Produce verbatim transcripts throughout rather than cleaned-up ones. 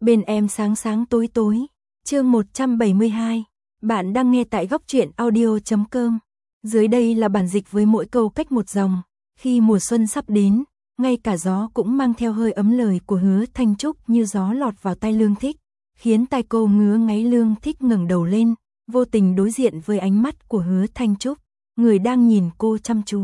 bên em sáng sáng tối tối. Chương một trăm bảy mươi hai. Bạn đang nghe tại góc truyện audio chấm com. Dưới đây là bản dịch với mỗi câu cách một dòng. Khi mùa xuân sắp đến, ngay cả gió cũng mang theo hơi ấm lời của Hứa Thanh Trúc như gió lọt vào tai Lương Thích, khiến tai cô ngứa ngáy. Lương Thích ngẩng đầu lên, vô tình đối diện với ánh mắt của Hứa Thanh Trúc, người đang nhìn cô chăm chú.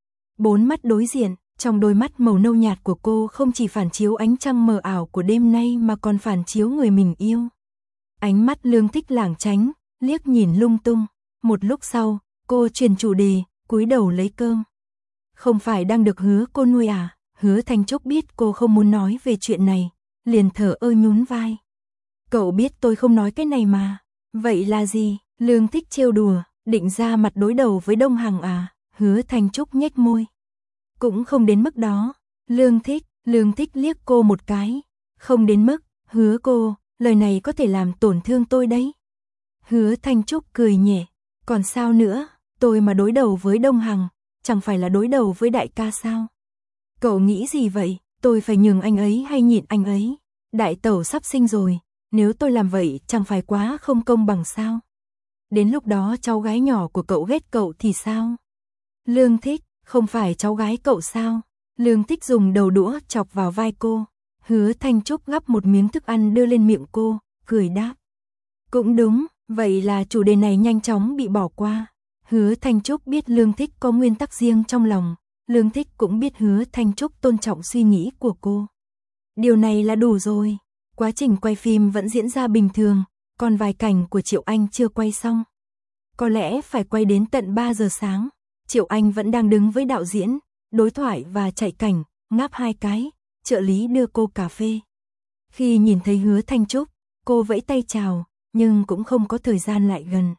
Bốn mắt đối diện, trong đôi mắt màu nâu nhạt của cô không chỉ phản chiếu ánh trăng mờ ảo của đêm nay mà còn phản chiếu người mình yêu. Ánh mắt Lương Thích lảng tránh, liếc nhìn lung tung. Một lúc sau, cô chuyển chủ đề, cúi đầu lấy cơm. Không phải đang được Hứa cô nuôi à? Hứa Thanh Trúc biết cô không muốn nói về chuyện này, liền thở ơ nhún vai. Cậu biết tôi không nói cái này mà. Vậy là gì? Lương Thích trêu đùa, định ra mặt đối đầu với Đông Hằng à? Hứa Thanh Trúc nhếch môi. Cũng không đến mức đó. Lương Thích, Lương Thích liếc cô một cái. Không đến mức, Hứa cô, lời này có thể làm tổn thương tôi đấy. Hứa Thanh Trúc cười nhẹ. Còn sao nữa, tôi mà đối đầu với Đông Hằng, chẳng phải là đối đầu với đại ca sao? Cậu nghĩ gì vậy? Tôi phải nhường anh ấy hay nhịn anh ấy? Đại tẩu sắp sinh rồi, nếu tôi làm vậy chẳng phải quá không công bằng sao? Đến lúc đó cháu gái nhỏ của cậu ghét cậu thì sao? Lương Thích, không phải cháu gái cậu sao? Lương Thích dùng đầu đũa chọc vào vai cô. Hứa Thanh Trúc gắp một miếng thức ăn đưa lên miệng cô, cười đáp. Cũng đúng, vậy là chủ đề này nhanh chóng bị bỏ qua. Hứa Thanh Trúc biết Lương Thích có nguyên tắc riêng trong lòng. Lương Thích cũng biết Hứa Thanh Trúc tôn trọng suy nghĩ của cô. Điều này là đủ rồi. Quá trình quay phim vẫn diễn ra bình thường, còn vài cảnh của Triệu Anh chưa quay xong. Có lẽ phải quay đến tận ba giờ sáng. Triệu Anh vẫn đang đứng với đạo diễn, đối thoại và chạy cảnh, ngáp hai cái, trợ lý đưa cô cà phê. Khi nhìn thấy Hứa Thanh Trúc, cô vẫy tay chào, nhưng cũng không có thời gian lại gần.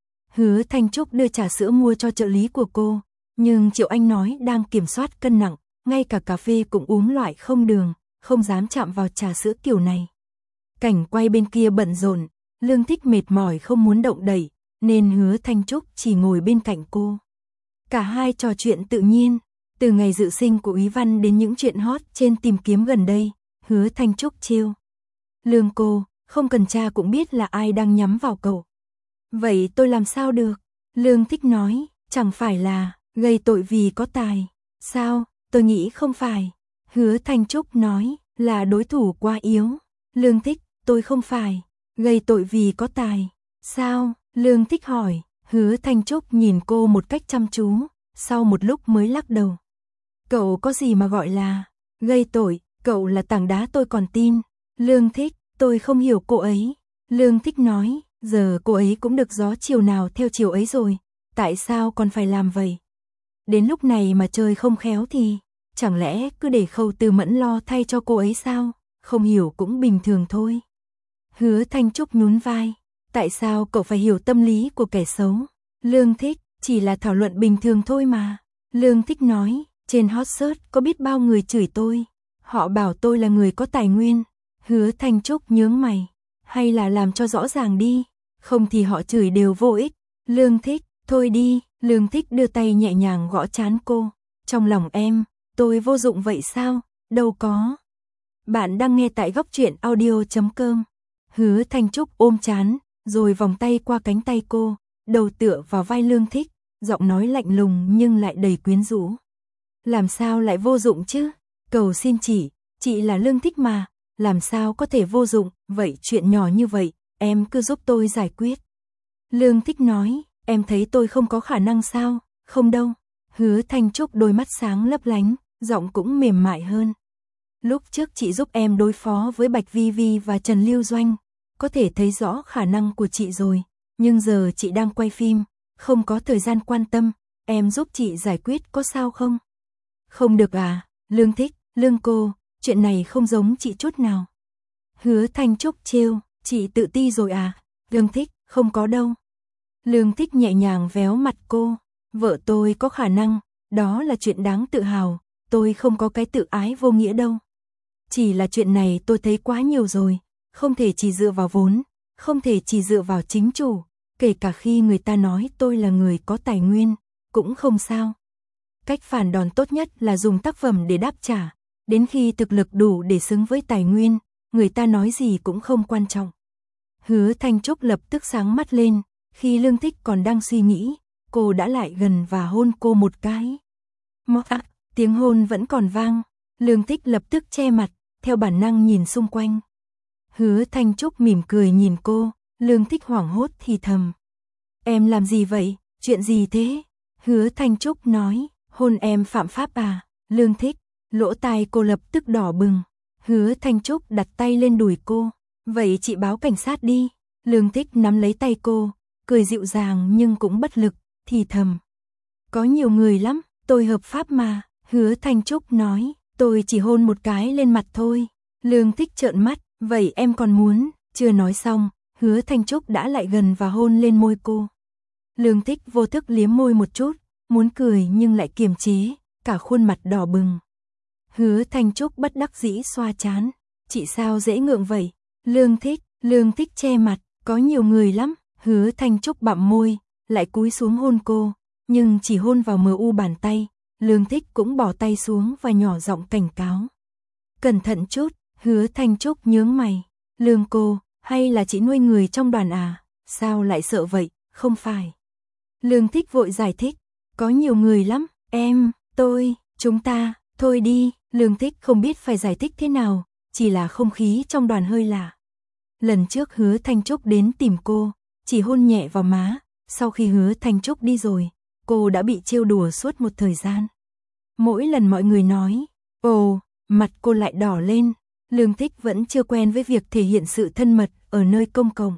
Hứa Thanh Trúc đưa trà sữa mua cho trợ lý của cô, nhưng Triệu Anh nói đang kiểm soát cân nặng, ngay cả cà phê cũng uống loại không đường, không dám chạm vào trà sữa kiểu này. Cảnh quay bên kia bận rộn, Lương Thích mệt mỏi không muốn động đậy, nên Hứa Thanh Trúc chỉ ngồi bên cạnh cô. Cả hai trò chuyện tự nhiên, từ ngày dự sinh của Úy Văn đến những chuyện hot trên tìm kiếm gần đây. Hứa Thanh Trúc trêu. Lương cô, không cần cha cũng biết là ai đang nhắm vào cậu. Vậy tôi làm sao được? Lương Thích nói, chẳng phải là gây tội vì có tài. Sao, tôi nghĩ không phải. Hứa Thanh Trúc nói, là đối thủ quá yếu. Lương Thích, tôi không phải gây tội vì có tài. Sao? Lương Thích hỏi. Hứa Thanh Trúc nhìn cô một cách chăm chú, sau một lúc mới lắc đầu. Cậu có gì mà gọi là gây tội, cậu là tảng đá tôi còn tin. Lương Thích, tôi không hiểu cô ấy. Lương Thích nói, giờ cô ấy cũng được gió chiều nào theo chiều ấy rồi, tại sao còn phải làm vậy? Đến lúc này mà chơi không khéo thì, chẳng lẽ cứ để Khâu Tư Mẫn lo thay cho cô ấy sao? Không hiểu cũng bình thường thôi. Hứa Thanh Trúc nhún vai. Tại sao cậu phải hiểu tâm lý của kẻ xấu? Lương Thích, chỉ là thảo luận bình thường thôi mà. Lương Thích nói, trên hot search có biết bao người chửi tôi. Họ bảo tôi là người có tài nguyên. Hứa Thanh Trúc nhướng mày. Hay là làm cho rõ ràng đi, không thì họ chửi đều vô ích. Lương Thích, thôi đi. Lương Thích đưa tay nhẹ nhàng gõ trán cô. Trong lòng em, tôi vô dụng vậy sao? Đâu có. Bạn đang nghe tại góc truyện audio chấm com. Hứa Thanh Trúc ôm trán, rồi vòng tay qua cánh tay cô, đầu tựa vào vai Lương Thích, giọng nói lạnh lùng nhưng lại đầy quyến rũ. Làm sao lại vô dụng chứ? Cầu xin chị, chị là Lương Thích mà, làm sao có thể vô dụng? Vậy chuyện nhỏ như vậy, em cứ giúp tôi giải quyết. Lương Thích nói, em thấy tôi không có khả năng sao? Không đâu. Hứa Thanh Trúc đôi mắt sáng lấp lánh, giọng cũng mềm mại hơn. Lúc trước chị giúp em đối phó với Bạch Vi Vi và Trần Lưu Doanh, có thể thấy rõ khả năng của chị rồi, nhưng giờ chị đang quay phim, không có thời gian quan tâm, em giúp chị giải quyết có sao không? Không được à? Lương Thích, Lương cô, chuyện này không giống chị chút nào. Hứa Thanh Trúc trêu, chị tự ti rồi à? Lương Thích, không có đâu. Lương Thích nhẹ nhàng véo mặt cô, vợ tôi có khả năng, đó là chuyện đáng tự hào, tôi không có cái tự ái vô nghĩa đâu. Chỉ là chuyện này tôi thấy quá nhiều rồi, không thể chỉ dựa vào vốn, không thể chỉ dựa vào chính chủ, kể cả khi người ta nói tôi là người có tài nguyên, cũng không sao. Cách phản đòn tốt nhất là dùng tác phẩm để đáp trả, đến khi thực lực đủ để xứng với tài nguyên, người ta nói gì cũng không quan trọng. Hứa Thanh Trúc lập tức sáng mắt lên, khi Lương Thích còn đang suy nghĩ, cô đã lại gần và hôn cô một cái. Móc à, tiếng hôn vẫn còn vang, Lương Thích lập tức che mặt, theo bản năng nhìn xung quanh. Hứa Thanh Trúc mỉm cười nhìn cô, Lương Thích hoảng hốt thì thầm. Em làm gì vậy, chuyện gì thế? Hứa Thanh Trúc nói, hôn em phạm pháp à? Lương Thích, lỗ tai cô lập tức đỏ bừng. Hứa Thanh Trúc đặt tay lên đùi cô, vậy chị báo cảnh sát đi. Lương Thích nắm lấy tay cô, cười dịu dàng nhưng cũng bất lực, thì thầm. Có nhiều người lắm, tôi hợp pháp mà. Hứa Thanh Trúc nói, tôi chỉ hôn một cái lên mặt thôi. Lương Thích trợn mắt, vậy em còn muốn? Chưa nói xong, Hứa Thanh Trúc đã lại gần và hôn lên môi cô. Lương Thích vô thức liếm môi một chút, muốn cười nhưng lại kiềm chế, cả khuôn mặt đỏ bừng. Hứa Thanh Trúc bất đắc dĩ xoa trán, chị sao dễ ngượng vậy? Lương Thích, Lương Thích che mặt, có nhiều người lắm. Hứa Thanh Trúc bặm môi, lại cúi xuống hôn cô, nhưng chỉ hôn vào mờ u bàn tay. Lương Thích cũng bỏ tay xuống và nhỏ giọng cảnh cáo. Cẩn thận chút. Hứa Thanh Trúc nhướng mày. Lương cô, hay là chị nuôi người trong đoàn à? Sao lại sợ vậy? Không phải. Lương Thích vội giải thích. Có nhiều người lắm, em, tôi, chúng ta, thôi đi. Lương Thích không biết phải giải thích thế nào, chỉ là không khí trong đoàn hơi lạ. Lần trước Hứa Thanh Trúc đến tìm cô, chỉ hôn nhẹ vào má, sau khi Hứa Thanh Trúc đi rồi, cô đã bị trêu đùa suốt một thời gian. Mỗi lần mọi người nói, ồ, mặt cô lại đỏ lên. Lương Thích vẫn chưa quen với việc thể hiện sự thân mật ở nơi công cộng.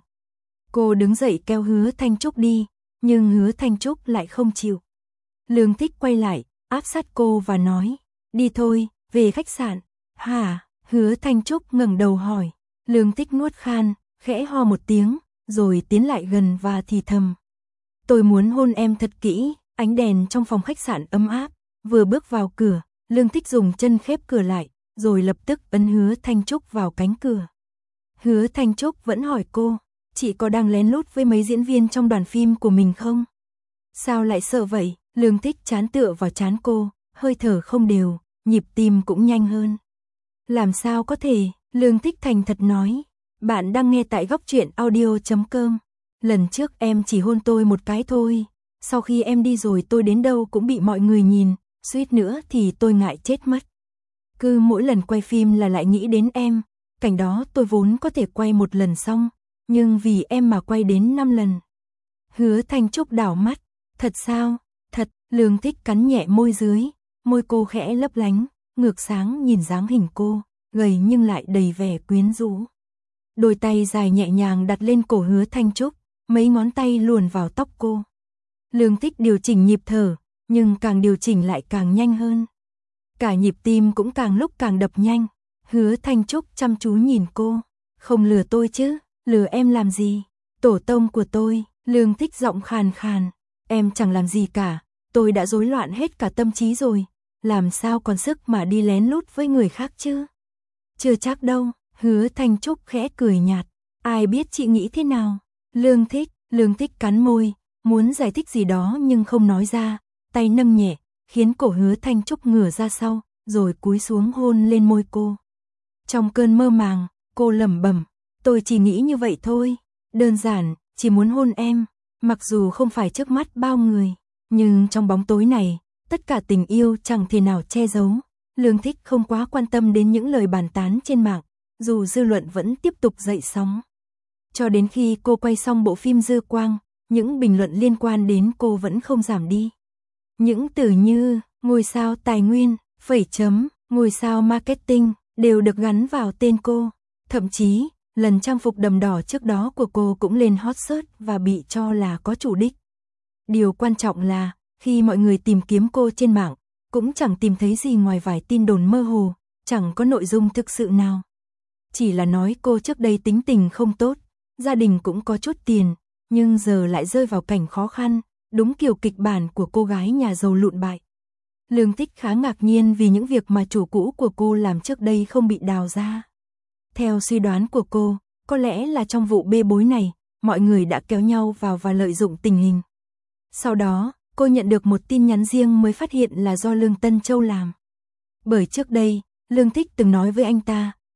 Cô đứng dậy kéo Hứa Thanh Trúc đi, nhưng Hứa Thanh Trúc lại không chịu. Lương Thích quay lại, áp sát cô và nói, đi thôi, về khách sạn. Hả? Hứa Thanh Trúc ngẩng đầu hỏi. Lương Thích nuốt khan, khẽ ho một tiếng, rồi tiến lại gần và thì thầm. Tôi muốn hôn em thật kỹ. Ánh đèn trong phòng khách sạn ấm áp. Vừa bước vào cửa, Lương Thích dùng chân khép cửa lại, rồi lập tức ấn Hứa Thanh Trúc vào cánh cửa. Hứa Thanh Trúc vẫn hỏi cô, chị có đang lén lút với mấy diễn viên trong đoàn phim của mình không? Sao lại sợ vậy? Lương Thích chán tựa vào trán cô, hơi thở không đều, nhịp tim cũng nhanh hơn. Làm sao có thể? Lương Thích thành thật nói. Bạn đang nghe tại góc truyện audio chấm com. Lần trước em chỉ hôn tôi một cái thôi. Sau khi em đi rồi tôi đến đâu cũng bị mọi người nhìn, suýt nữa thì tôi ngại chết mất. Cứ mỗi lần quay phim là lại nghĩ đến em. Cảnh đó tôi vốn có thể quay một lần xong, nhưng vì em mà quay đến năm lần. Hứa Thanh Trúc đảo mắt. Thật sao? Thật. Lương Thích cắn nhẹ môi dưới, môi cô khẽ lấp lánh, ngược sáng nhìn dáng hình cô, gầy nhưng lại đầy vẻ quyến rũ. Đôi tay dài nhẹ nhàng đặt lên cổ Hứa Thanh Trúc, mấy ngón tay luồn vào tóc cô. Lương Thích điều chỉnh nhịp thở, nhưng càng điều chỉnh lại càng nhanh hơn. Cả nhịp tim cũng càng lúc càng đập nhanh. Hứa Thanh Trúc chăm chú nhìn cô. Không lừa tôi chứ? Lừa em làm gì? Tổ tông của tôi. Lương Thích giọng khàn khàn. Em chẳng làm gì cả. Tôi đã rối loạn hết cả tâm trí rồi. Làm sao còn sức mà đi lén lút với người khác chứ? Chưa chắc đâu. Hứa Thanh Trúc khẽ cười nhạt. Ai biết chị nghĩ thế nào? Lương Thích. Lương Thích cắn môi, muốn giải thích gì đó nhưng không nói ra. Tay nâng nhẹ, khiến cổ Hứa Thanh Trúc ngửa ra sau, rồi cúi xuống hôn lên môi cô. Trong cơn mơ màng, cô lẩm bẩm, tôi chỉ nghĩ như vậy thôi, đơn giản, chỉ muốn hôn em, mặc dù không phải trước mắt bao người, nhưng trong bóng tối này, tất cả tình yêu chẳng thể nào che giấu. Lương Thích không quá quan tâm đến những lời bàn tán trên mạng, dù dư luận vẫn tiếp tục dậy sóng. Cho đến khi cô quay xong bộ phim Dư Quang, những bình luận liên quan đến cô vẫn không giảm đi. Những từ như ngôi sao tài nguyên, phẩy chấm, ngôi sao marketing đều được gắn vào tên cô. Thậm chí, lần trang phục đầm đỏ trước đó của cô cũng lên hot search và bị cho là có chủ đích. Điều quan trọng là, khi mọi người tìm kiếm cô trên mạng, cũng chẳng tìm thấy gì ngoài vài tin đồn mơ hồ, chẳng có nội dung thực sự nào. Chỉ là nói cô trước đây tính tình không tốt, gia đình cũng có chút tiền, nhưng giờ lại rơi vào cảnh khó khăn, đúng kiểu kịch bản của cô gái nhà giàu lụn bại. Lương Thích khá ngạc nhiên vì những việc mà chủ cũ của cô làm trước đây không bị đào ra. Theo suy đoán của cô, có lẽ là trong vụ bê bối này, mọi người đã kéo nhau vào và lợi dụng tình hình. Sau đó, cô nhận được một tin nhắn riêng mới phát hiện là do Lương Tân Châu làm. Bởi trước đây, Lương Thích từng nói với anh ta,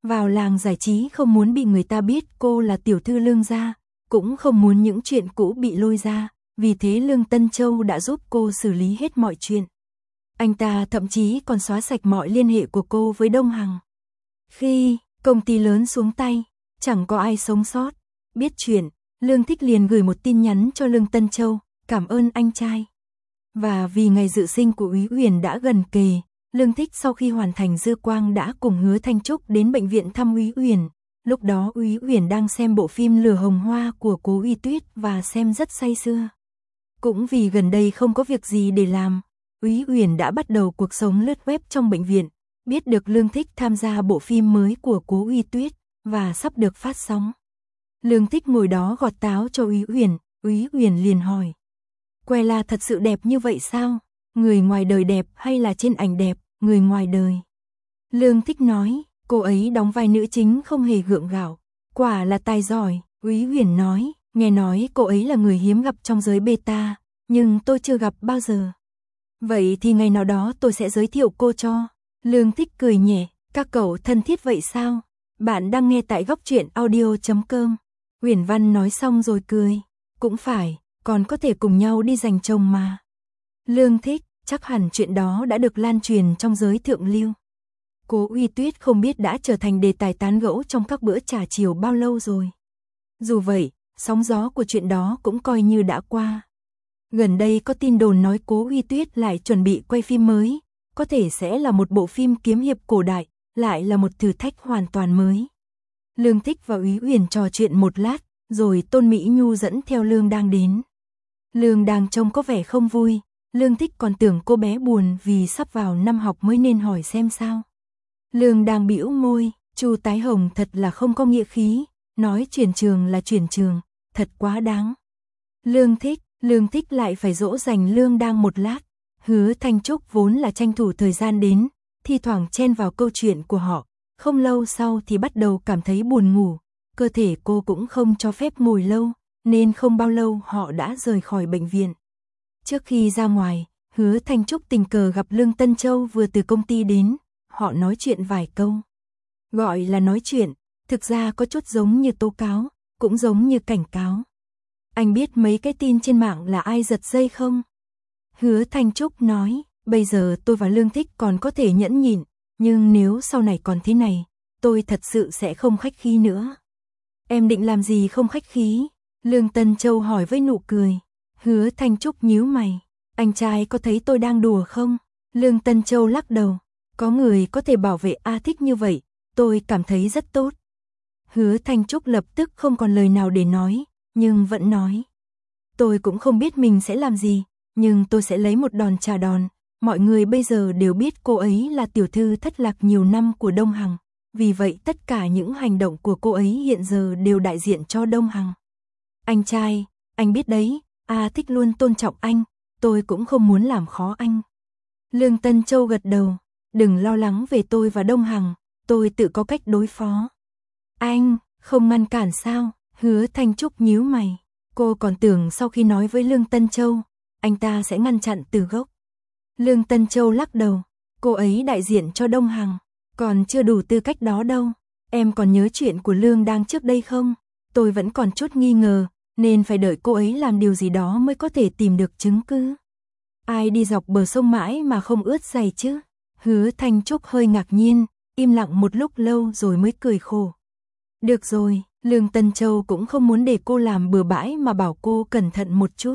vào làng giải trí không muốn bị người ta biết cô là tiểu thư Lương gia, cũng không muốn những chuyện cũ bị lôi ra, vì thế Lương Tân Châu đã giúp cô xử lý hết mọi chuyện. Anh ta thậm chí còn xóa sạch mọi liên hệ của cô với Đông Hằng. Khi công ty lớn xuống tay, chẳng có ai sống sót. Biết chuyện, Lương Thích liền gửi một tin nhắn cho Lương Tân Châu, cảm ơn anh trai. Và vì ngày dự sinh của Úy Uyển đã gần kề, Lương Thích sau khi hoàn thành dư quang đã cùng Hứa Thanh Trúc đến bệnh viện thăm Úy Uyển. Lúc đó Úy Uyển đang xem bộ phim Lửa Hồng Hoa của Cố Uy Tuyết và xem rất say sưa. Cũng vì gần đây không có việc gì để làm, Úy Uyển đã bắt đầu cuộc sống lướt web trong bệnh viện, biết được Lương Thích tham gia bộ phim mới của Cố Uy Tuyết và sắp được phát sóng. Lương Thích ngồi đó gọt táo cho Úy Uyển, Úy Uyển liền hỏi: "Que La thật sự đẹp như vậy sao? Người ngoài đời đẹp hay là trên ảnh đẹp, người ngoài đời?" Lương Thích nói, cô ấy đóng vai nữ chính không hề gượng gạo, quả là tài giỏi. Úy Uyển nói, nghe nói cô ấy là người hiếm gặp trong giới beta, nhưng tôi chưa gặp bao giờ. Vậy thì ngày nào đó tôi sẽ giới thiệu cô cho. Lương Thích cười nhẹ, các cậu thân thiết vậy sao? Bạn đang nghe tại góc truyện audio chấm com. Uyển Văn nói xong rồi cười, cũng phải, còn có thể cùng nhau đi giành chồng mà. Lương Thích, chắc hẳn chuyện đó đã được lan truyền trong giới thượng lưu. Cố Uy Tuyết không biết đã trở thành đề tài tán gẫu trong các bữa trà chiều bao lâu rồi. Dù vậy, sóng gió của chuyện đó cũng coi như đã qua. Gần đây có tin đồn nói Cố Uy Tuyết lại chuẩn bị quay phim mới, có thể sẽ là một bộ phim kiếm hiệp cổ đại, lại là một thử thách hoàn toàn mới. Lương Thích và Úy Uyển trò chuyện một lát, rồi Tôn Mỹ Nhu dẫn theo Lương Đang đến. Lương Đang trông có vẻ không vui, Lương Thích còn tưởng cô bé buồn vì sắp vào năm học mới nên hỏi xem sao. Lương Đang bĩu môi, Chu Tái Hồng thật là không có nghĩa khí, nói chuyển trường là chuyển trường, thật quá đáng. Lương Thích, Lương Thích lại phải dỗ dành Lương Đang một lát. Hứa Thanh Trúc vốn là tranh thủ thời gian đến, thi thoảng chen vào câu chuyện của họ, không lâu sau thì bắt đầu cảm thấy buồn ngủ, cơ thể cô cũng không cho phép ngồi lâu, nên không bao lâu họ đã rời khỏi bệnh viện. Trước khi ra ngoài, Hứa Thanh Trúc tình cờ gặp Lương Tân Châu vừa từ công ty đến, họ nói chuyện vài câu. Gọi là nói chuyện, thực ra có chút giống như tố cáo, cũng giống như cảnh cáo. Anh biết mấy cái tin trên mạng là ai giật dây không? Hứa Thanh Trúc nói, bây giờ tôi và Lương Thích còn có thể nhẫn nhịn, nhưng nếu sau này còn thế này, tôi thật sự sẽ không khách khí nữa. Em định làm gì không khách khí? Lương Tân Châu hỏi với nụ cười. Hứa Thanh Trúc nhíu mày, anh trai có thấy tôi đang đùa không? Lương Tân Châu lắc đầu, có người có thể bảo vệ A Thích như vậy, tôi cảm thấy rất tốt. Hứa Thanh Trúc lập tức không còn lời nào để nói, nhưng vẫn nói. Tôi cũng không biết mình sẽ làm gì, nhưng tôi sẽ lấy một đòn trả đòn. Mọi người bây giờ đều biết cô ấy là tiểu thư thất lạc nhiều năm của Đông Hằng, vì vậy tất cả những hành động của cô ấy hiện giờ đều đại diện cho Đông Hằng. Anh trai, anh biết đấy, A Thích luôn tôn trọng anh, tôi cũng không muốn làm khó anh. Lương Tân Châu gật đầu, đừng lo lắng về tôi và Đông Hằng, tôi tự có cách đối phó. Anh, không ngăn cản sao? Hứa Thanh Trúc nhíu mày, cô còn tưởng sau khi nói với Lương Tân Châu, anh ta sẽ ngăn chặn từ gốc. Lương Tân Châu lắc đầu, cô ấy đại diện cho Đông Hằng, còn chưa đủ tư cách đó đâu. Em còn nhớ chuyện của Lương Đang trước đây không? Tôi vẫn còn chút nghi ngờ, nên phải đợi cô ấy làm điều gì đó mới có thể tìm được chứng cứ. Ai đi dọc bờ sông mãi mà không ướt giày chứ? Hứa Thanh Trúc hơi ngạc nhiên, im lặng một lúc lâu rồi mới cười khổ. Được rồi, Lương Tân Châu cũng không muốn để cô làm bừa bãi mà bảo cô cẩn thận một chút.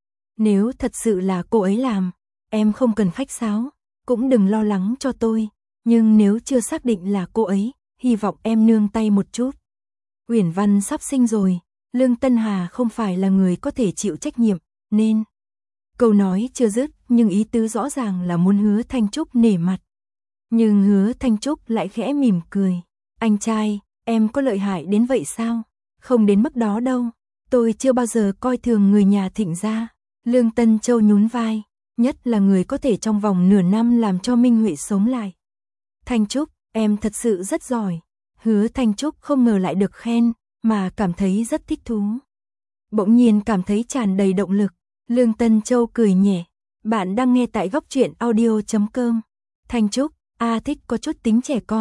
Nếu thật sự là cô ấy làm, em không cần khách sáo, cũng đừng lo lắng cho tôi, nhưng nếu chưa xác định là cô ấy, hy vọng em nương tay một chút. Uyển Văn sắp sinh rồi, Lương Tân Hà không phải là người có thể chịu trách nhiệm, nên... Câu nói chưa dứt, nhưng ý tứ rõ ràng là muốn Hứa Thanh Trúc nể mặt. Nhưng Hứa Thanh Trúc lại khẽ mỉm cười. Anh trai, em có lợi hại đến vậy sao? Không đến mức đó đâu, tôi chưa bao giờ coi thường người nhà Thịnh gia. Lương Tân Châu nhún vai, nhất là người có thể trong vòng nửa năm làm cho Minh Huệ sống lại. Thanh Trúc, em thật sự rất giỏi. Hứa Thanh Trúc không ngờ lại được khen, mà cảm thấy rất thích thú. Bỗng nhiên cảm thấy tràn đầy động lực. Lương Tân Châu cười nhẹ, bạn đang nghe tại góc truyện audio chấm com. Thanh Trúc, A Thích có chút tính trẻ con,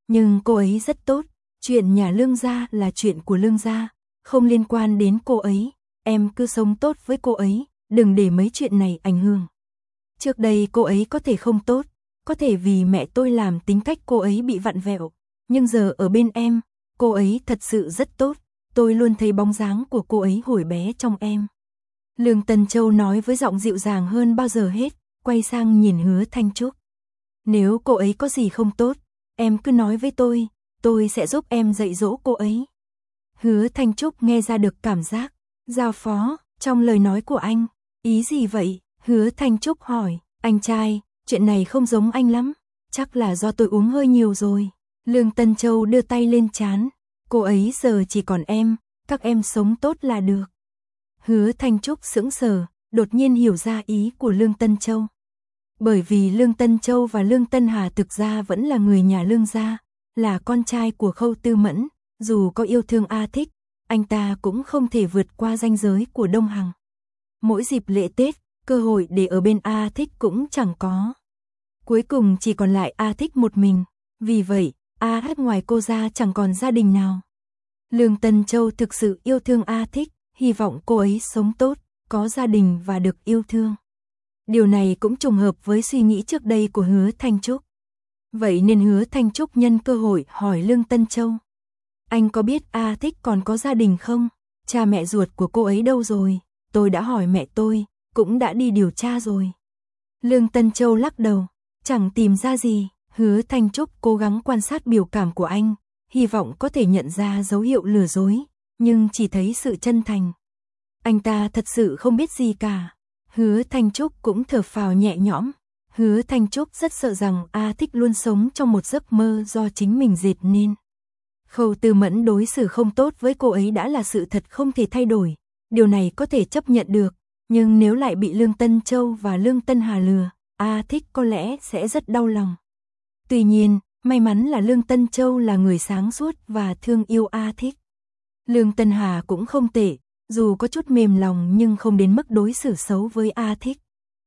nhưng cô ấy rất tốt, chuyện nhà Lương gia là chuyện của Lương gia, không liên quan đến cô ấy, em cứ sống tốt với cô ấy, đừng để mấy chuyện này ảnh hưởng. Trước đây cô ấy có thể không tốt, có thể vì mẹ tôi làm tính cách cô ấy bị vặn vẹo, nhưng giờ ở bên em, cô ấy thật sự rất tốt, tôi luôn thấy bóng dáng của cô ấy hồi bé trong em. Lương Tân Châu nói với giọng dịu dàng hơn bao giờ hết, quay sang nhìn Hứa Thanh Trúc. Nếu cô ấy có gì không tốt, em cứ nói với tôi, tôi sẽ giúp em dạy dỗ cô ấy. Hứa Thanh Trúc nghe ra được cảm giác giao phó trong lời nói của anh. Ý gì vậy? Hứa Thanh Trúc hỏi. Anh trai, chuyện này không giống anh lắm, chắc là do tôi uống hơi nhiều rồi. Lương Tân Châu đưa tay lên trán. Cô ấy giờ chỉ còn em, các em sống tốt là được. Hứa Thanh Trúc sững sờ, đột nhiên hiểu ra ý của Lương Tân Châu. Bởi vì Lương Tân Châu và Lương Tân Hà thực ra vẫn là người nhà Lương gia, là con trai của Khâu Tư Mẫn, dù có yêu thương A Thích, anh ta cũng không thể vượt qua ranh giới của Đông Hằng. Mỗi dịp lễ Tết, cơ hội để ở bên A Thích cũng chẳng có. Cuối cùng chỉ còn lại A Thích một mình, vì vậy, A Thích ngoài cô ra chẳng còn gia đình nào. Lương Tân Châu thực sự yêu thương A Thích, hy vọng cô ấy sống tốt, có gia đình và được yêu thương. Điều này cũng trùng hợp với suy nghĩ trước đây của Hứa Thanh Trúc. Vậy nên Hứa Thanh Trúc nhân cơ hội hỏi Lương Tân Châu. Anh có biết A Thích còn có gia đình không? Cha mẹ ruột của cô ấy đâu rồi? Tôi đã hỏi mẹ tôi, cũng đã đi điều tra rồi. Lương Tân Châu lắc đầu, chẳng tìm ra gì. Hứa Thanh Trúc cố gắng quan sát biểu cảm của anh, hy vọng có thể nhận ra dấu hiệu lừa dối, nhưng chỉ thấy sự chân thành. Anh ta thật sự không biết gì cả. Hứa Thanh Trúc cũng thở phào nhẹ nhõm. Hứa Thanh Trúc rất sợ rằng A Thích luôn sống trong một giấc mơ do chính mình dệt nên. Khâu Tư Mẫn đối xử không tốt với cô ấy đã là sự thật không thể thay đổi. Điều này có thể chấp nhận được, nhưng nếu lại bị Lương Tân Châu và Lương Tân Hà lừa, A Thích có lẽ sẽ rất đau lòng. Tuy nhiên, may mắn là Lương Tân Châu là người sáng suốt và thương yêu A Thích. Lương Tân Hà cũng không tệ, dù có chút mềm lòng nhưng không đến mức đối xử xấu với A Thích.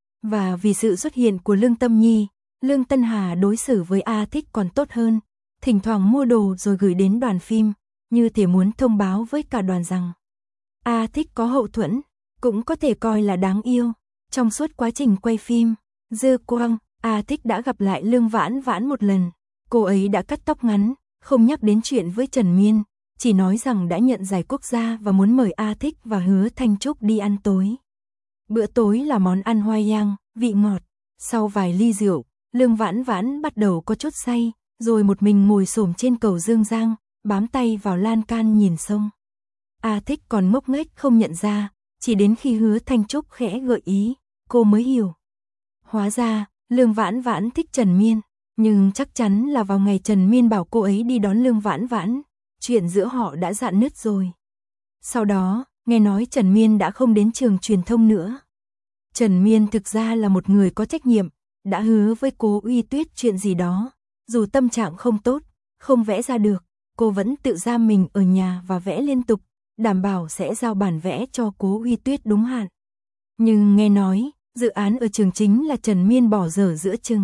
Và vì sự xuất hiện của Lương Tâm Nhi, Lương Tân Hà đối xử với A Thích còn tốt hơn, thỉnh thoảng mua đồ rồi gửi đến đoàn phim, như thể muốn thông báo với cả đoàn rằng A Thích có hậu thuẫn, cũng có thể coi là đáng yêu. Trong suốt quá trình quay phim, Dư Quang, A Thích đã gặp lại Lương Vãn Vãn một lần. Cô ấy đã cắt tóc ngắn, không nhắc đến chuyện với Trần Miên, chỉ nói rằng đã nhận giải quốc gia và muốn mời A Thích và Hứa Thanh Trúc đi ăn tối. Bữa tối là món ăn hoa giang, vị ngọt. Sau vài ly rượu, Lương Vãn Vãn bắt đầu có chút say, rồi một mình ngồi xổm trên cầu Dương Giang, bám tay vào lan can nhìn sông. A Thích còn ngốc nghếch không nhận ra, chỉ đến khi Hứa Thanh Trúc khẽ gợi ý, cô mới hiểu. Hóa ra, Lương Vãn Vãn thích Trần Miên, nhưng chắc chắn là vào ngày Trần Miên bảo cô ấy đi đón Lương Vãn Vãn, chuyện giữa họ đã rạn nứt rồi. Sau đó, nghe nói Trần Miên đã không đến trường truyền thông nữa. Trần Miên thực ra là một người có trách nhiệm, đã hứa với Cố Uy Tuyết chuyện gì đó, dù tâm trạng không tốt, không vẽ ra được, cô vẫn tự giam mình ở nhà và vẽ liên tục, đảm bảo sẽ giao bản vẽ cho Cố Uy Tuyết đúng hạn. Nhưng nghe nói, dự án ở trường chính là Trần Miên bỏ dở giữa chừng.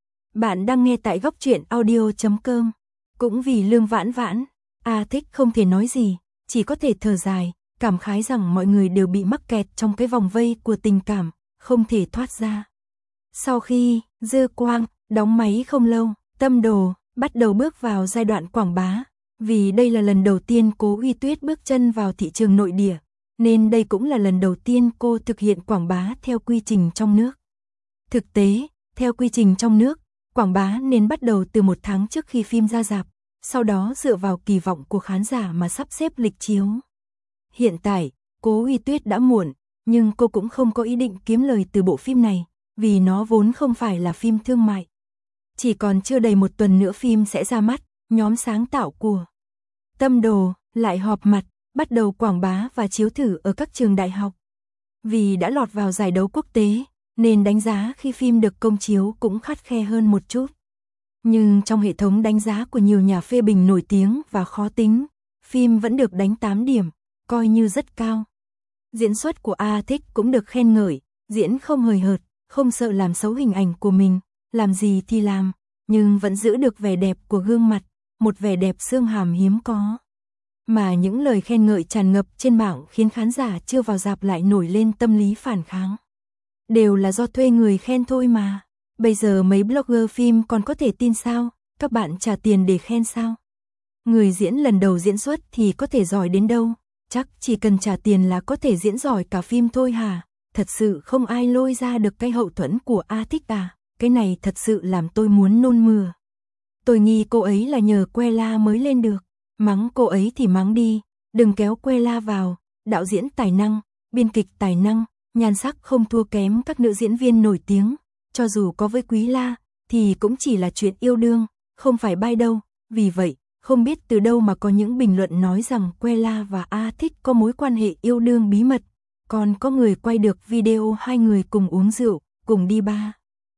Bạn đang nghe tại góc truyện audio chấm com. Cũng vì Lương Vãn Vãn, A Thích không thể nói gì, chỉ có thể thở dài, cảm khái rằng mọi người đều bị mắc kẹt trong cái vòng vây của tình cảm, không thể thoát ra. Sau khi Dư Quang đóng máy không lâu, Tâm Đồ bắt đầu bước vào giai đoạn quảng bá, vì đây là lần đầu tiên Cố Uy Tuyết bước chân vào thị trường nội địa, nên đây cũng là lần đầu tiên cô thực hiện quảng bá theo quy trình trong nước. Thực tế, theo quy trình trong nước, quảng bá nên bắt đầu từ một tháng trước khi phim ra rạp, sau đó dựa vào kỳ vọng của khán giả mà sắp xếp lịch chiếu. Hiện tại, Cố Uy Tuyết đã muộn, nhưng cô cũng không có ý định kiếm lời từ bộ phim này, vì nó vốn không phải là phim thương mại. Chỉ còn chưa đầy một tuần nữa phim sẽ ra mắt, nhóm sáng tạo của Tâm Đồ lại họp mặt, bắt đầu quảng bá và chiếu thử ở các trường đại học. Vì đã lọt vào giải đấu quốc tế, nên đánh giá khi phim được công chiếu cũng khắt khe hơn một chút. Nhưng trong hệ thống đánh giá của nhiều nhà phê bình nổi tiếng và khó tính, phim vẫn được đánh tám điểm, coi như rất cao. Diễn xuất của A Thích cũng được khen ngợi, diễn không hời hợt, không sợ làm xấu hình ảnh của mình, làm gì thì làm, nhưng vẫn giữ được vẻ đẹp của gương mặt, một vẻ đẹp xương hàm hiếm có. Mà những lời khen ngợi tràn ngập trên mạng khiến khán giả chưa vào rạp lại nổi lên tâm lý phản kháng. Đều là do thuê người khen thôi mà. Bây giờ mấy blogger phim còn có thể tin sao? Các bạn trả tiền để khen sao? Người diễn lần đầu diễn xuất thì có thể giỏi đến đâu? Chắc chỉ cần trả tiền là có thể diễn giỏi cả phim thôi hả? Thật sự không ai lôi ra được cái hậu thuẫn của A Thích à? Cái này thật sự làm tôi muốn nôn mửa. Tôi nghi cô ấy là nhờ Quella mới lên được. Mắng cô ấy thì mắng đi, đừng kéo Quella vào. Đạo diễn tài năng, biên kịch tài năng, nhan sắc không thua kém các nữ diễn viên nổi tiếng. Cho dù có với Quý La, thì cũng chỉ là chuyện yêu đương, không phải bai đâu. Vì vậy, không biết từ đâu mà có những bình luận nói rằng Quella và A Thích có mối quan hệ yêu đương bí mật. Còn có người quay được video hai người cùng uống rượu, cùng đi bar.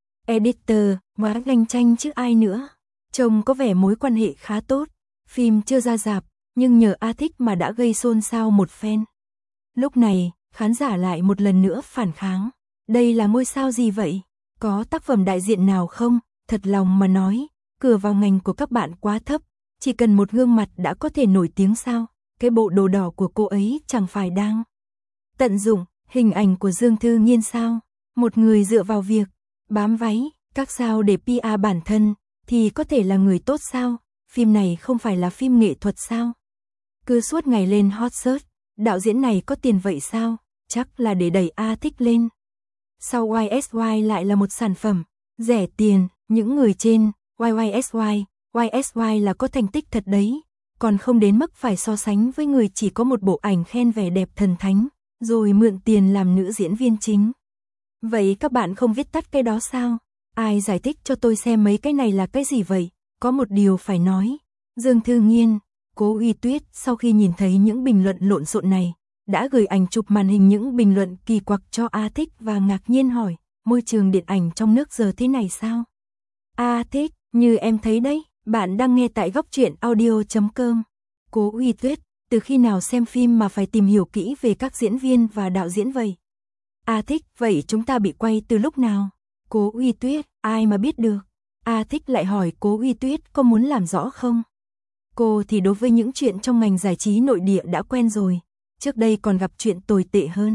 Editor, quá ganh tranh chứ ai nữa. Trông có vẻ mối quan hệ khá tốt. Phim chưa ra rạp, nhưng nhờ A Thích mà đã gây xôn xao một phen. Lúc này, khán giả lại một lần nữa phản kháng. Đây là ngôi sao gì vậy? Có tác phẩm đại diện nào không? Thật lòng mà nói, cửa vào ngành của các bạn quá thấp. Chỉ cần một gương mặt đã có thể nổi tiếng sao? Cái bộ đồ đỏ của cô ấy chẳng phải đang tận dụng hình ảnh của Dương Thư Nhiên sao? Một người dựa vào việc bám váy, các sao để pê e bản thân, thì có thể là người tốt sao? Phim này không phải là phim nghệ thuật sao? Cứ suốt ngày lên hot search, đạo diễn này có tiền vậy sao? Chắc là để đẩy A Thích lên. Sau Y S Y lại là một sản phẩm rẻ tiền, những người trên Y Y S Y, Y S Y là có thành tích thật đấy, còn không đến mức phải so sánh với người chỉ có một bộ ảnh khen vẻ đẹp thần thánh, rồi mượn tiền làm nữ diễn viên chính. Vậy các bạn không viết tắt cái đó sao? Ai giải thích cho tôi xem mấy cái này là cái gì vậy? Có một điều phải nói, Dương Thư Nhiên, Cố Uy Tuyết sau khi nhìn thấy những bình luận lộn xộn này, đã gửi ảnh chụp màn hình những bình luận kỳ quặc cho A Thích và ngạc nhiên hỏi, môi trường điện ảnh trong nước giờ thế này sao? A Thích, như em thấy đấy, bạn đang nghe tại góc truyện audio chấm com. Cố Uy Tuyết, từ khi nào xem phim mà phải tìm hiểu kỹ về các diễn viên và đạo diễn vậy? A Thích, vậy chúng ta bị quay từ lúc nào? Cố Uy Tuyết, ai mà biết được? A Thích lại hỏi Cố Uy Tuyết có muốn làm rõ không? Cô thì đối với những chuyện trong ngành giải trí nội địa đã quen rồi, trước đây còn gặp chuyện tồi tệ hơn.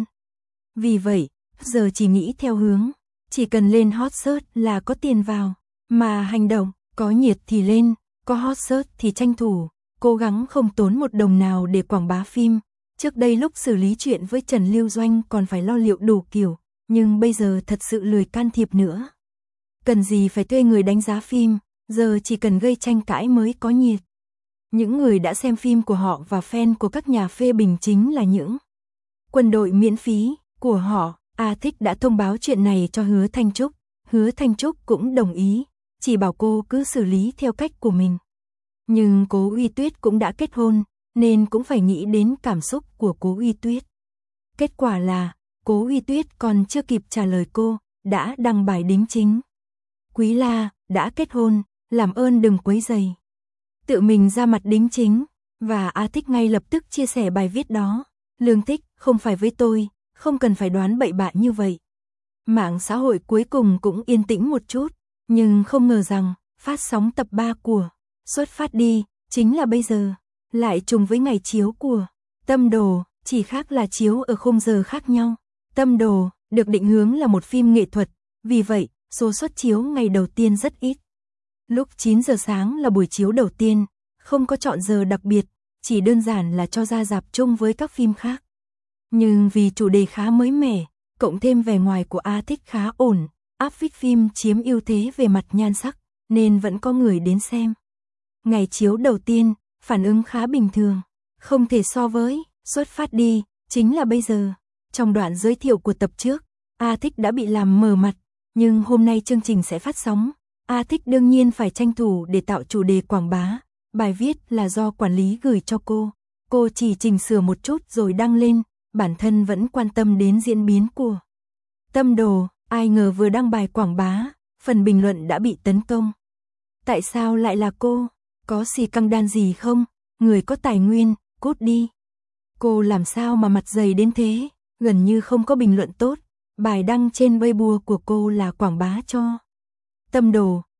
Vì vậy, giờ chỉ nghĩ theo hướng, chỉ cần lên hot search là có tiền vào, mà hành động, có nhiệt thì lên, có hot search thì tranh thủ, cố gắng không tốn một đồng nào để quảng bá phim. Trước đây lúc xử lý chuyện với Trần Lưu Doanh còn phải lo liệu đủ kiểu, nhưng bây giờ thật sự lười can thiệp nữa. Cần gì phải thuê người đánh giá phim, giờ chỉ cần gây tranh cãi mới có nhiệt. Những người đã xem phim của họ và fan của các nhà phê bình chính là những quân đội miễn phí của họ. A Thích đã thông báo chuyện này cho Hứa Thanh Trúc, Hứa Thanh Trúc cũng đồng ý, chỉ bảo cô cứ xử lý theo cách của mình. Nhưng Cố Uy Tuyết cũng đã kết hôn, nên cũng phải nghĩ đến cảm xúc của Cố Uy Tuyết. Kết quả là, Cố Uy Tuyết còn chưa kịp trả lời cô, đã đăng bài đính chính. Quý La, đã kết hôn, làm ơn đừng quấy rầy. Tự mình ra mặt đính chính, và A Thích ngay lập tức chia sẻ bài viết đó. Lương Thích, không phải với tôi, không cần phải đoán bậy bạ như vậy. Mạng xã hội cuối cùng cũng yên tĩnh một chút, nhưng không ngờ rằng, phát sóng tập ba của Xuất Phát Đi, chính là bây giờ, lại trùng với ngày chiếu của Tâm Đồ, chỉ khác là chiếu ở khung giờ khác nhau. Tâm Đồ, được định hướng là một phim nghệ thuật, vì vậy, số suất chiếu ngày đầu tiên rất ít. Lúc chín giờ sáng là buổi chiếu đầu tiên, không có chọn giờ đặc biệt, chỉ đơn giản là cho ra rạp chung với các phim khác. Nhưng vì chủ đề khá mới mẻ, cộng thêm vẻ ngoài của A Thích khá ổn, áp phích phim chiếm ưu thế về mặt nhan sắc, nên vẫn có người đến xem. Ngày chiếu đầu tiên, phản ứng khá bình thường, không thể so với Xuất Phát Đi, chính là bây giờ. Trong đoạn giới thiệu của tập trước, A Thích đã bị làm mờ mặt, nhưng hôm nay chương trình sẽ phát sóng. A Thích đương nhiên phải tranh thủ để tạo chủ đề quảng bá. Bài viết là do quản lý gửi cho cô. Cô chỉ chỉnh sửa một chút rồi đăng lên, bản thân vẫn quan tâm đến diễn biến của Tâm Đồ. Ai ngờ vừa đăng bài quảng bá, phần bình luận đã bị tấn công. Tại sao lại là cô? Có xì căng đan gì không? Người có tài nguyên, cút đi. Cô làm sao mà mặt dày đến thế? Gần như không có bình luận tốt. Bài đăng trên Weibo của cô là quảng bá cho Tâm Đồ,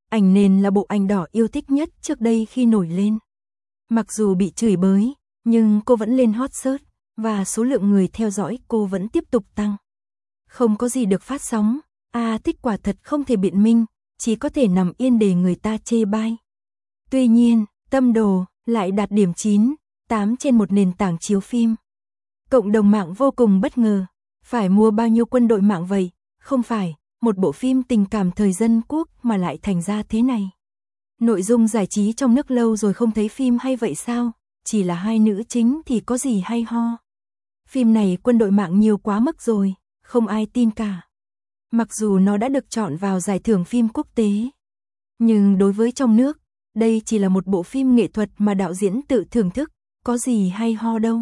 Ảnh nền là bộ ảnh đỏ yêu thích nhất trước đây khi nổi lên. Mặc dù bị chửi bới, nhưng cô vẫn lên hot search, và số lượng người theo dõi cô vẫn tiếp tục tăng. Không có gì được phát sóng, A Thích quả thật không thể biện minh, chỉ có thể nằm yên để người ta chê bai. Tuy nhiên, Tâm Đồ lại đạt điểm chín, tám trên một nền tảng chiếu phim. Cộng đồng mạng vô cùng bất ngờ, phải mua bao nhiêu quân đội mạng vậy? Không phải, một bộ phim tình cảm thời dân quốc mà lại thành ra thế này. Nội dung giải trí trong nước lâu rồi không thấy phim hay vậy sao? Chỉ là hai nữ chính thì có gì hay ho. Phim này quân đội mạng nhiều quá mức rồi, không ai tin cả. Mặc dù nó đã được chọn vào giải thưởng phim quốc tế. Nhưng đối với trong nước, đây chỉ là một bộ phim nghệ thuật mà đạo diễn tự thưởng thức, có gì hay ho đâu.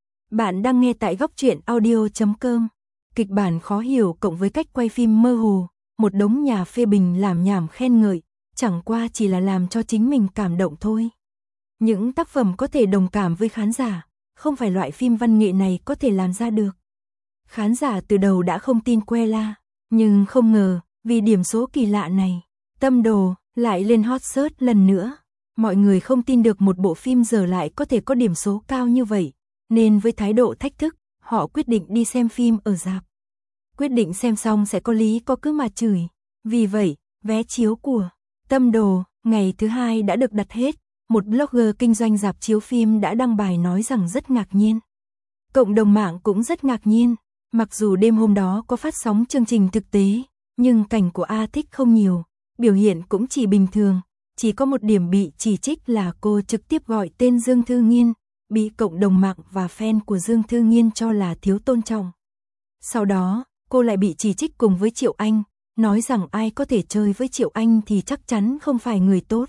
Bạn đang nghe tại góc truyện audio chấm com. Kịch bản khó hiểu cộng với cách quay phim mơ hồ, một đống nhà phê bình làm nhảm khen ngợi, chẳng qua chỉ là làm cho chính mình cảm động thôi. Những tác phẩm có thể đồng cảm với khán giả, không phải loại phim văn nghệ này có thể làm ra được. Khán giả từ đầu đã không tin Quella, nhưng không ngờ, vì điểm số kỳ lạ này, Tâm Đồ lại lên hot search lần nữa. Mọi người không tin được một bộ phim giờ lại có thể có điểm số cao như vậy, nên với thái độ thách thức, họ quyết định đi xem phim ở rạp. Quyết định xem xong sẽ có lý có cứ mà chửi. Vì vậy, vé chiếu của Tâm Đồ ngày thứ hai đã được đặt hết. Một blogger kinh doanh rạp chiếu phim đã đăng bài nói rằng rất ngạc nhiên. Cộng đồng mạng cũng rất ngạc nhiên. Mặc dù đêm hôm đó có phát sóng chương trình thực tế, nhưng cảnh của A Thích không nhiều, biểu hiện cũng chỉ bình thường. Chỉ có một điểm bị chỉ trích là cô trực tiếp gọi tên Dương Thư Nghiên, bị cộng đồng mạng và fan của Dương Thư Nghiên cho là thiếu tôn trọng. Sau đó, cô lại bị chỉ trích cùng với Triệu Anh, nói rằng ai có thể chơi với Triệu Anh thì chắc chắn không phải người tốt.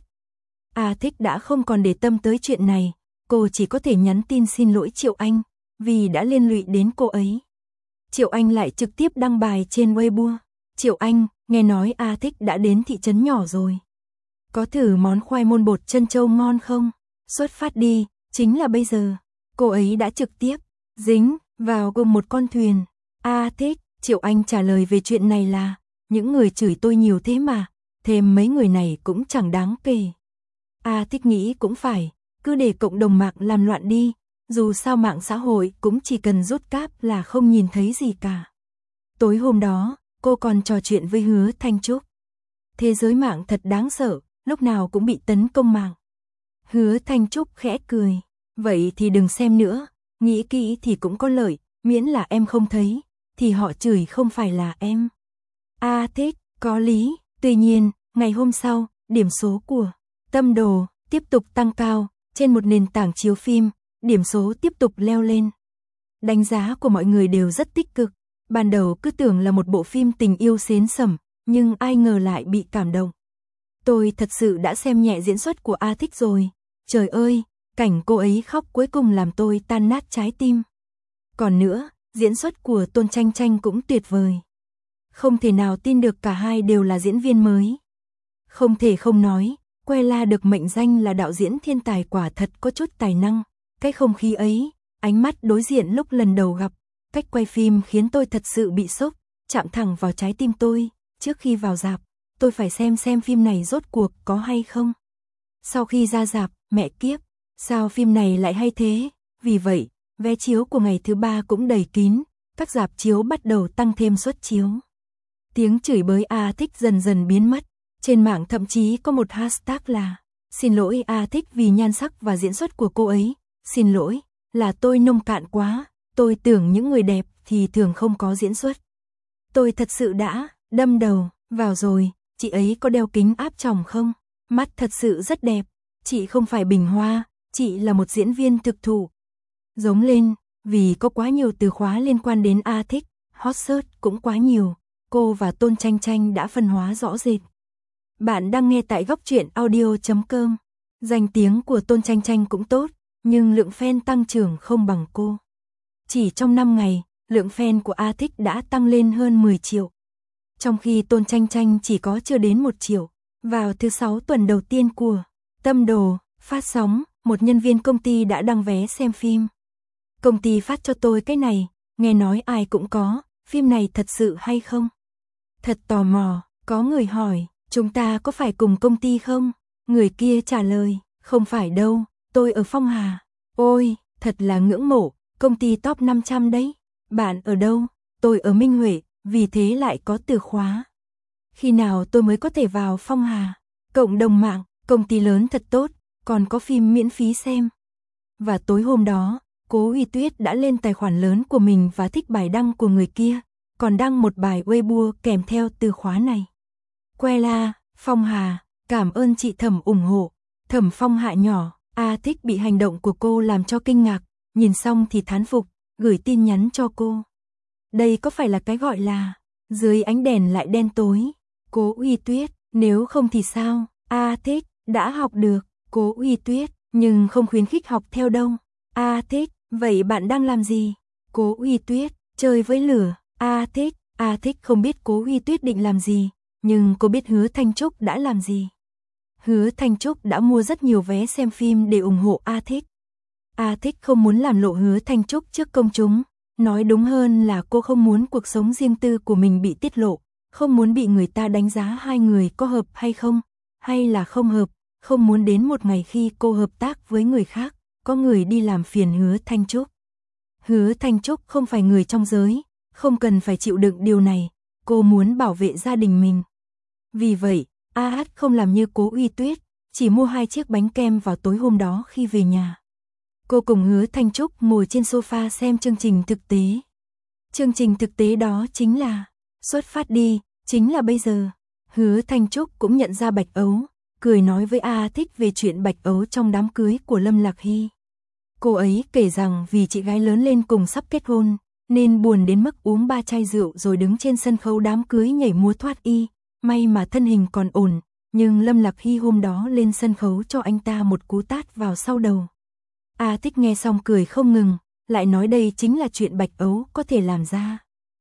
A Thích đã không còn để tâm tới chuyện này, cô chỉ có thể nhắn tin xin lỗi Triệu Anh, vì đã liên lụy đến cô ấy. Triệu Anh lại trực tiếp đăng bài trên Weibo. Triệu Anh, nghe nói A Thích đã đến thị trấn nhỏ rồi. Có thử món khoai môn bột trân châu ngon không? Xuất phát đi, chính là bây giờ. Cô ấy đã trực tiếp dính vào cùng một con thuyền. A Thích, Triệu Anh trả lời về chuyện này là, những người chửi tôi nhiều thế mà, thêm mấy người này cũng chẳng đáng kể. A Thích nghĩ cũng phải, cứ để cộng đồng mạng làm loạn đi, dù sao mạng xã hội cũng chỉ cần rút cáp là không nhìn thấy gì cả. Tối hôm đó, cô còn trò chuyện với Hứa Thanh Trúc. Thế giới mạng thật đáng sợ, lúc nào cũng bị tấn công mạng. Hứa Thanh Trúc khẽ cười, vậy thì đừng xem nữa, nghĩ kỹ thì cũng có lợi, miễn là em không thấy, thì họ chửi không phải là em. A Thích, có lý, tuy nhiên, ngày hôm sau, điểm số của Tâm Đồ tiếp tục tăng cao, trên một nền tảng chiếu phim, điểm số tiếp tục leo lên. Đánh giá của mọi người đều rất tích cực, ban đầu cứ tưởng là một bộ phim tình yêu xến sẩm, nhưng ai ngờ lại bị cảm động. Tôi thật sự đã xem nhẹ diễn xuất của A Thích rồi, trời ơi, cảnh cô ấy khóc cuối cùng làm tôi tan nát trái tim. Còn nữa, diễn xuất của Tôn Tranh Tranh cũng tuyệt vời. Không thể nào tin được cả hai đều là diễn viên mới. Không thể không nói, Quella được mệnh danh là đạo diễn thiên tài quả thật có chút tài năng. Cái không khí ấy, ánh mắt đối diện lúc lần đầu gặp, cách quay phim khiến tôi thật sự bị sốc, chạm thẳng vào trái tim tôi. Trước khi vào rạp, tôi phải xem xem phim này rốt cuộc có hay không. Sau khi ra rạp, mẹ kiếp, sao phim này lại hay thế? Vì vậy, vé chiếu của ngày thứ ba cũng đầy kín, các rạp chiếu bắt đầu tăng thêm suất chiếu. Tiếng chửi bới A Thích dần dần biến mất, trên mạng thậm chí có một hashtag là xin lỗi A Thích vì nhan sắc và diễn xuất của cô ấy, xin lỗi, là tôi nông cạn quá, tôi tưởng những người đẹp thì thường không có diễn xuất. Tôi thật sự đã đâm đầu vào rồi, chị ấy có đeo kính áp tròng không? Mắt thật sự rất đẹp, chị không phải bình hoa, chị là một diễn viên thực thụ. Giống lên, vì có quá nhiều từ khóa liên quan đến A Thích, hot search cũng quá nhiều, cô và Tôn Tranh Tranh đã phân hóa rõ rệt. Bạn đang nghe tại góc truyện audio chấm com. Danh tiếng của Tôn Tranh Tranh cũng tốt, nhưng lượng fan tăng trưởng không bằng cô. Chỉ trong năm ngày, lượng fan của A Thích đã tăng lên hơn mười triệu. Trong khi Tôn Tranh Tranh chỉ có chưa đến một triệu. Vào thứ sáu tuần đầu tiên của Tâm Đồ phát sóng, một nhân viên công ty đã đăng vé xem phim. Công ty phát cho tôi cái này, nghe nói ai cũng có, phim này thật sự hay không? Thật tò mò, có người hỏi, Chúng ta có phải cùng công ty không? Người kia trả lời, không phải đâu, tôi ở Phong Hà. Ôi, thật là ngưỡng mộ, công ty top năm trăm đấy. Bạn ở đâu? Tôi ở Minh Huệ, vì thế lại có từ khóa. Khi nào tôi mới có thể vào Phong Hà? Cộng đồng mạng, công ty lớn thật tốt, còn có phim miễn phí xem. Và tối hôm đó, Cố Uy Tuyết đã lên tài khoản lớn của mình và thích bài đăng của người kia, còn đăng một bài Weibo kèm theo từ khóa này. Que la, Phong Hà, cảm ơn chị Thẩm ủng hộ. Thẩm Phong Hạ nhỏ, A Thích bị hành động của cô làm cho kinh ngạc, nhìn xong thì thán phục, gửi tin nhắn cho cô. Đây có phải là cái gọi là dưới ánh đèn lại đen tối? Cố Uy Tuyết, nếu không thì sao? A Thích, đã học được, Cố Uy Tuyết, nhưng không khuyến khích học theo đâu. A Thích, vậy bạn đang làm gì? Cố Uy Tuyết, chơi với lửa. A Thích, A Thích không biết Cố Uy Tuyết định làm gì, nhưng cô biết Hứa Thanh Trúc đã làm gì. Hứa Thanh Trúc đã mua rất nhiều vé xem phim để ủng hộ A Thích. A Thích không muốn làm lộ Hứa Thanh Trúc trước công chúng, nói đúng hơn là cô không muốn cuộc sống riêng tư của mình bị tiết lộ, không muốn bị người ta đánh giá hai người có hợp hay không, hay là không hợp, không muốn đến một ngày khi cô hợp tác với người khác, có người đi làm phiền Hứa Thanh Trúc. Hứa Thanh Trúc không phải người trong giới, không cần phải chịu đựng điều này, cô muốn bảo vệ gia đình mình. Vì vậy, A Hát không làm như Cố Uy Tuyết, chỉ mua hai chiếc bánh kem vào tối hôm đó khi về nhà. Cô cùng Hứa Thanh Trúc ngồi trên sofa xem chương trình thực tế. Chương trình thực tế đó chính là Xuất phát đi, chính là bây giờ. Hứa Thanh Trúc cũng nhận ra Bạch Ấu, cười nói với A Thích về chuyện Bạch Ấu trong đám cưới của Lâm Lạc Hy. Cô ấy kể rằng vì chị gái lớn lên cùng sắp kết hôn, nên buồn đến mức uống ba chai rượu rồi đứng trên sân khấu đám cưới nhảy múa thoát y, may mà thân hình còn ổn, nhưng Lâm Lạc Hy hôm đó lên sân khấu cho anh ta một cú tát vào sau đầu. A Thích nghe xong cười không ngừng, lại nói đây chính là chuyện Bạch Ấu có thể làm ra.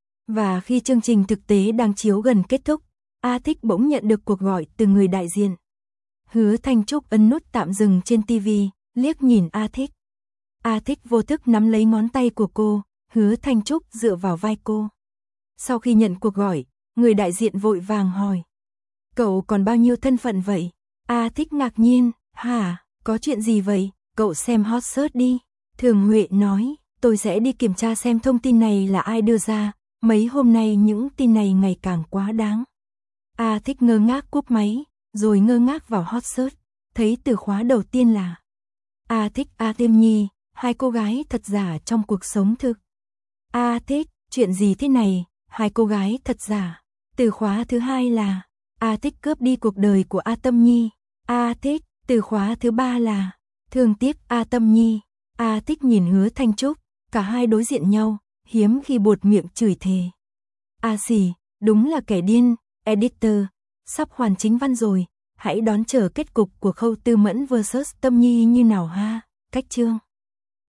Và khi chương trình thực tế đang chiếu gần kết thúc, A Thích bỗng nhận được cuộc gọi từ người đại diện. Hứa Thanh Trúc ấn nút tạm dừng trên ti vi, liếc nhìn A Thích. A Thích vô thức nắm lấy ngón tay của cô, Hứa Thanh Trúc dựa vào vai cô. Sau khi nhận cuộc gọi, người đại diện vội vàng hỏi. Cậu còn bao nhiêu thân phận vậy? A Thích ngạc nhiên, hả, có chuyện gì vậy? Cậu xem hot search đi. Thường Huệ nói, tôi sẽ đi kiểm tra xem thông tin này là ai đưa ra, mấy hôm nay những tin này ngày càng quá đáng. A Thích ngơ ngác cúp máy, rồi ngơ ngác vào hot search, thấy từ khóa đầu tiên là A Thích A Tiêm Nhi, hai cô gái thật giả trong cuộc sống thực. A Thích, chuyện gì thế này, hai cô gái thật giả. Từ khóa thứ hai là A Thích cướp đi cuộc đời của A Tâm Nhi. A Thích, từ khóa thứ ba là thương tiếc A Tâm Nhi. A Thích nhìn Hứa Thanh Trúc, cả hai đối diện nhau, hiếm khi buột miệng chửi thề. A xì, đúng là kẻ điên. Editor, sắp hoàn chính văn rồi, hãy đón chờ kết cục của Khâu Tư Mẫn versus Tâm Nhi như nào ha. Cách chương